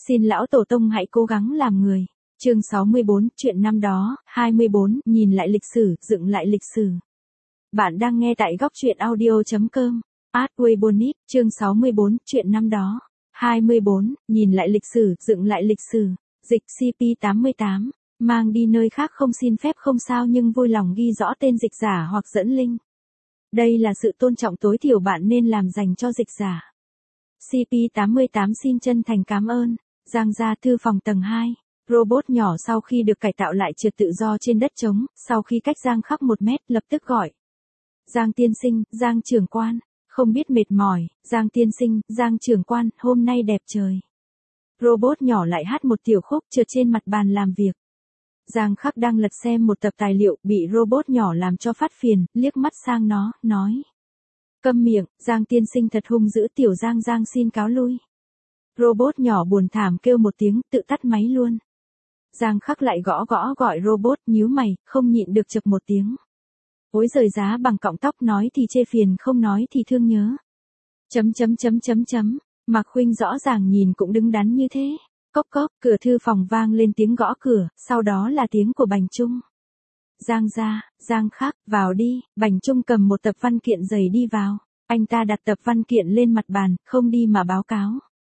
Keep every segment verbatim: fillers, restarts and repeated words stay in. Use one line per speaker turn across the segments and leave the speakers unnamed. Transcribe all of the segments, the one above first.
Xin lão tổ tông hãy cố gắng làm người. Chương sáu mươi bốn, chuyện năm đó. hai mươi bốn, nhìn lại lịch sử, dựng lại lịch sử. Bạn đang nghe tại góc chuyện audio chấm com. Artway Bonit, chương sáu mươi bốn, chuyện năm đó. hai mươi bốn, nhìn lại lịch sử, dựng lại lịch sử. Dịch C P tám mươi tám, mang đi nơi khác không xin phép không sao nhưng vui lòng ghi rõ tên dịch giả hoặc dẫn link. Đây là sự tôn trọng tối thiểu bạn nên làm dành cho dịch giả. C P tám mươi tám xin chân thành cảm ơn. Giang gia thư phòng tầng hai. Robot nhỏ sau khi được cải tạo lại trượt tự do trên đất trống, sau khi cách Giang khắp một mét lập tức gọi. Giang tiên sinh, Giang trưởng quan, không biết mệt mỏi, Giang tiên sinh, Giang trưởng quan, hôm nay đẹp trời. Robot nhỏ lại hát một tiểu khúc trượt trên mặt bàn làm việc. Giang khắc đang lật xem một tập tài liệu bị robot nhỏ làm cho phát phiền, liếc mắt sang nó, nói. Câm miệng, Giang tiên sinh thật hung dữ tiểu Giang Giang xin cáo lui. Robot nhỏ buồn thảm kêu một tiếng, tự tắt máy luôn. Giang khắc lại gõ gõ gọi robot, nhíu mày, không nhịn được chập một tiếng. Ối giời giá bằng cọng tóc nói thì chê phiền không nói thì thương nhớ. Chấm chấm chấm chấm chấm, Mạc Khuynh rõ ràng nhìn cũng đứng đắn như thế. Cốc cốc, cửa thư phòng vang lên tiếng gõ cửa, sau đó là tiếng của Bành Trung. Giang gia, Giang khắc, vào đi, Bành Trung cầm một tập văn kiện dày đi vào. Anh ta đặt tập văn kiện lên mặt bàn, không đi mà báo cáo.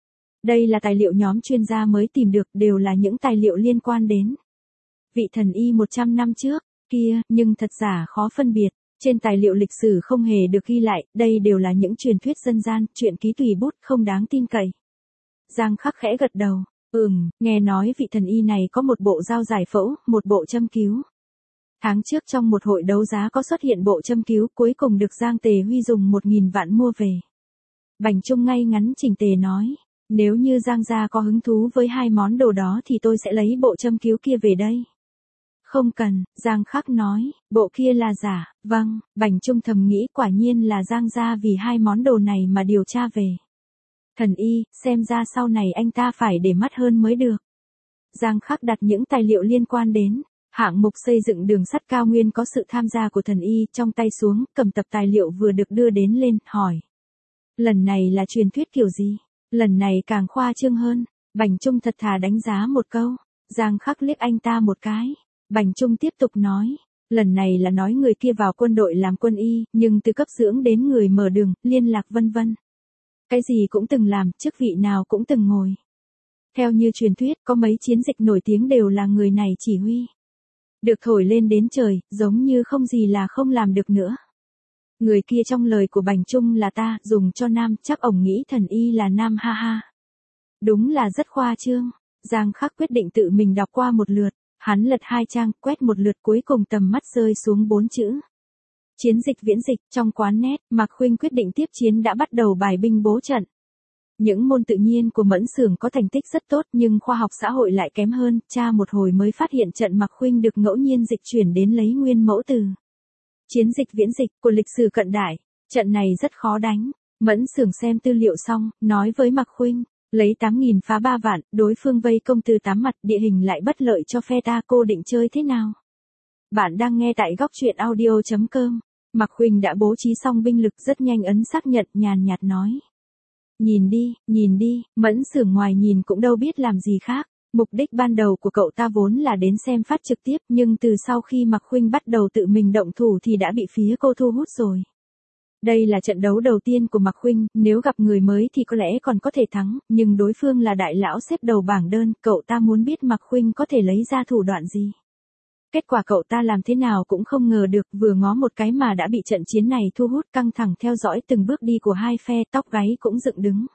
Đây là tài liệu nhóm chuyên gia mới tìm được, đều là những tài liệu liên quan đến vị thần y một trăm năm trước, kia, nhưng thật giả khó phân biệt. Trên tài liệu lịch sử không hề được ghi lại, đây đều là những truyền thuyết dân gian, chuyện ký tùy bút không đáng tin cậy. Giang khắc khẽ gật đầu, ừm, nghe nói vị thần y này có một bộ dao giải phẫu, một bộ châm cứu. Tháng trước trong một hội đấu giá có xuất hiện bộ châm cứu, cuối cùng được Giang Tề Huy dùng một nghìn vạn mua về. Bành Trung ngay ngắn chỉnh tề nói. Nếu như Giang gia có hứng thú với hai món đồ đó thì tôi sẽ lấy bộ châm cứu kia về đây. Không cần, Giang khắc nói, bộ kia là giả, vâng, Bành Trung thầm nghĩ quả nhiên là Giang gia vì hai món đồ này mà điều tra về. Thần y, xem ra sau này anh ta phải để mắt hơn mới được. Giang khắc đặt những tài liệu liên quan đến hạng mục xây dựng đường sắt cao nguyên có sự tham gia của thần y trong tay xuống, cầm tập tài liệu vừa được đưa đến lên, hỏi. Lần này là truyền thuyết kiểu gì? Lần này càng khoa trương hơn. Bành Trung thật thà đánh giá một câu. Giang khắc liếc anh ta một cái. Bành Trung tiếp tục nói. Lần này là nói người kia vào quân đội làm quân y, nhưng từ cấp dưỡng đến người mở đường, liên lạc vân vân. Cái gì cũng từng làm, chức vị nào cũng từng ngồi. Theo như truyền thuyết, có mấy chiến dịch nổi tiếng đều là người này chỉ huy. Được thổi lên đến trời, giống như không gì là không làm được nữa. Người kia trong lời của Bành Trung là ta, dùng cho nam, chắc ổng nghĩ thần y là nam ha ha. Đúng là rất khoa trương. Giang khắc quyết định tự mình đọc qua một lượt. Hắn lật hai trang, quét một lượt cuối cùng tầm mắt rơi xuống bốn chữ. Chiến dịch viễn dịch, trong quán net, Mạc Khuynh quyết định tiếp chiến đã bắt đầu bài binh bố trận. Những môn tự nhiên của Mẫn Xưởng có thành tích rất tốt nhưng khoa học xã hội lại kém hơn, tra một hồi mới phát hiện trận Mạc Khuynh được ngẫu nhiên dịch chuyển đến lấy nguyên mẫu từ. Chiến dịch viễn dịch của lịch sử cận đại, trận này rất khó đánh. Mẫn Xưởng xem tư liệu xong, nói với Mạc Khuynh, lấy tám nghìn phá ba vạn, đối phương vây công từ tám mặt, địa hình lại bất lợi cho phe ta, cô định chơi thế nào? Bạn đang nghe tại góc chuyện audio chấm com. Mạc Khuynh đã bố trí xong binh lực rất nhanh ấn xác nhận, nhàn nhạt nói. Nhìn đi, nhìn đi, Mẫn Xưởng ngoài nhìn cũng đâu biết làm gì khác. Mục đích ban đầu của cậu ta vốn là đến xem phát trực tiếp, nhưng từ sau khi Mạc Khuynh bắt đầu tự mình động thủ thì đã bị phía cô thu hút rồi. Đây là trận đấu đầu tiên của Mạc Khuynh, nếu gặp người mới thì có lẽ còn có thể thắng, nhưng đối phương là đại lão xếp đầu bảng đơn, cậu ta muốn biết Mạc Khuynh có thể lấy ra thủ đoạn gì. Kết quả cậu ta làm thế nào cũng không ngờ được, vừa ngó một cái mà đã bị trận chiến này thu hút, căng thẳng theo dõi từng bước đi của hai phe, tóc gáy cũng dựng đứng.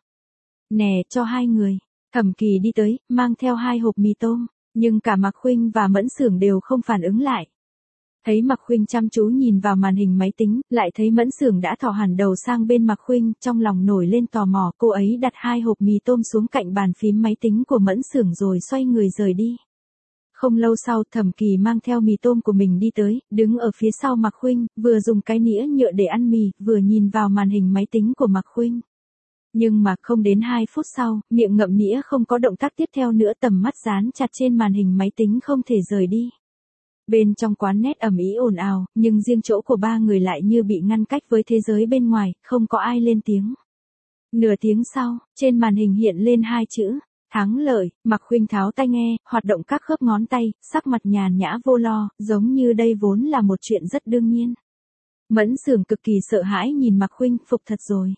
Nè, cho hai người. Thẩm Kỳ đi tới, mang theo hai hộp mì tôm, nhưng cả Mạc Khuynh và Mẫn Xưởng đều không phản ứng lại. Thấy Mạc Khuynh chăm chú nhìn vào màn hình máy tính, lại thấy Mẫn Xưởng đã thò hẳn đầu sang bên Mạc Khuynh, trong lòng nổi lên tò mò, cô ấy đặt hai hộp mì tôm xuống cạnh bàn phím máy tính của Mẫn Xưởng rồi xoay người rời đi. Không lâu sau, Thẩm Kỳ mang theo mì tôm của mình đi tới, đứng ở phía sau Mạc Khuynh, vừa dùng cái nĩa nhựa để ăn mì, vừa nhìn vào màn hình máy tính của Mạc Khuynh. Nhưng mà không đến hai phút sau, miệng ngậm nĩa không có động tác tiếp theo nữa, tầm mắt dán chặt trên màn hình máy tính không thể rời đi. Bên trong quán net ầm ĩ ồn ào, nhưng riêng chỗ của ba người lại như bị ngăn cách với thế giới bên ngoài, không có ai lên tiếng. Nửa tiếng sau, trên màn hình hiện lên hai chữ, Thắng lợi, Mạc Khuynh tháo tai nghe, hoạt động các khớp ngón tay, sắc mặt nhàn nhã vô lo, giống như đây vốn là một chuyện rất đương nhiên. Mẫn Xưởng cực kỳ sợ hãi nhìn Mạc Khuynh, phục thật rồi.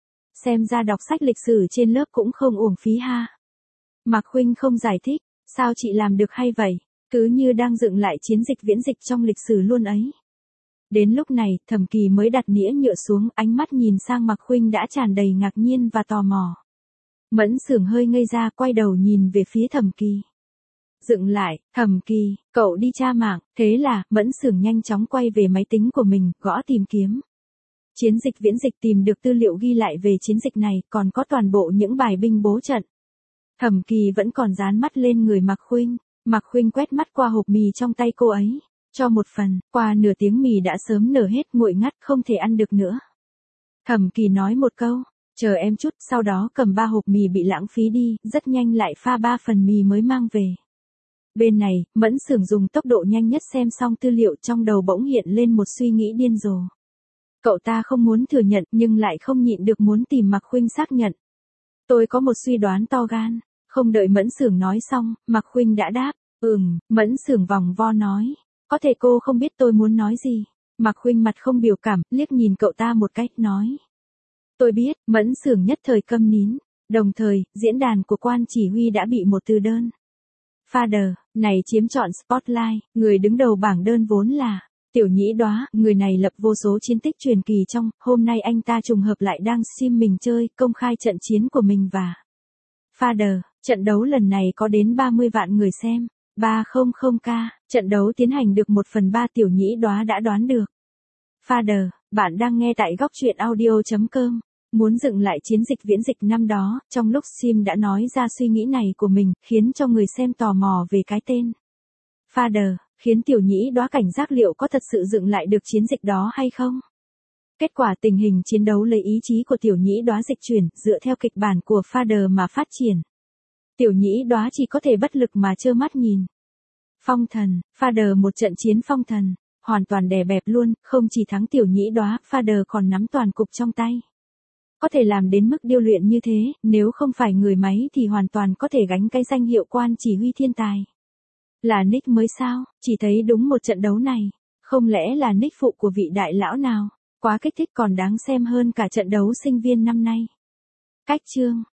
Xem ra đọc sách lịch sử trên lớp cũng không uổng phí ha. Mạc Khuynh không giải thích, sao chị làm được hay vậy, cứ như đang dựng lại chiến dịch viễn dịch trong lịch sử luôn ấy. Đến lúc này, Thẩm Kỳ mới đặt nĩa nhựa xuống, ánh mắt nhìn sang Mạc Khuynh đã tràn đầy ngạc nhiên và tò mò. Mẫn Xưởng hơi ngây ra, quay đầu nhìn về phía Thẩm Kỳ. Dựng lại, Thẩm Kỳ, cậu đi tra mạng, thế là, Mẫn Xưởng nhanh chóng quay về máy tính của mình, gõ tìm kiếm. Chiến dịch viễn dịch tìm được tư liệu ghi lại về chiến dịch này, còn có toàn bộ những bài binh bố trận. Thẩm Kỳ vẫn còn dán mắt lên người Mạc Khuynh, Mạc Khuynh quét mắt qua hộp mì trong tay cô ấy, cho một phần, qua nửa tiếng mì đã sớm nở hết, nguội ngắt không thể ăn được nữa. Thẩm Kỳ nói một câu, chờ em chút, sau đó cầm ba hộp mì bị lãng phí đi, rất nhanh lại pha ba phần mì mới mang về. Bên này, Mẫn Xưởng dùng tốc độ nhanh nhất xem xong tư liệu, trong đầu bỗng hiện lên một suy nghĩ điên rồ. Cậu ta không muốn thừa nhận nhưng lại không nhịn được muốn tìm Mạc Khuynh xác nhận. Tôi có một suy đoán to gan. Không đợi Mẫn Xưởng nói xong, Mạc Khuynh đã đáp, ừm, Mẫn Xưởng vòng vo nói. Có thể cô không biết tôi muốn nói gì. Mạc Khuynh mặt không biểu cảm, liếc nhìn cậu ta một cách, nói. Tôi biết, Mẫn Xưởng nhất thời câm nín. Đồng thời, diễn đàn của quan chỉ huy đã bị một từ đơn. Father, này chiếm trọn spotlight, người đứng đầu bảng đơn vốn là Tiểu Nhĩ Đóa, người này lập vô số chiến tích truyền kỳ trong, hôm nay anh ta trùng hợp lại đang stream mình chơi, công khai trận chiến của mình và Father, trận đấu lần này có đến ba mươi vạn người xem, ba trăm k, trận đấu tiến hành được một phần ba Tiểu Nhĩ Đóa đã đoán được. Father, bạn đang nghe tại góc truyện audio chấm com. Muốn dựng lại chiến dịch viễn dịch năm đó, trong lúc Sim đã nói ra suy nghĩ này của mình, khiến cho người xem tò mò về cái tên Father, khiến Tiểu Nhĩ Đóa cảnh giác liệu có thật sự dựng lại được chiến dịch đó hay không. Kết quả tình hình chiến đấu lấy ý chí của Tiểu Nhĩ Đóa dịch chuyển, dựa theo kịch bản của Father mà phát triển. Tiểu Nhĩ Đóa chỉ có thể bất lực mà trơ mắt nhìn. Phong thần, Father một trận chiến phong thần, hoàn toàn đè bẹp luôn, không chỉ thắng Tiểu Nhĩ Đóa, Father còn nắm toàn cục trong tay. Có thể làm đến mức điêu luyện như thế, nếu không phải người máy thì hoàn toàn có thể gánh cái danh hiệu quan chỉ huy thiên tài. Là nick mới sao, chỉ thấy đúng một trận đấu này, không lẽ là nick phụ của vị đại lão nào, quá kích thích còn đáng xem hơn cả trận đấu sinh viên năm nay. Cách chương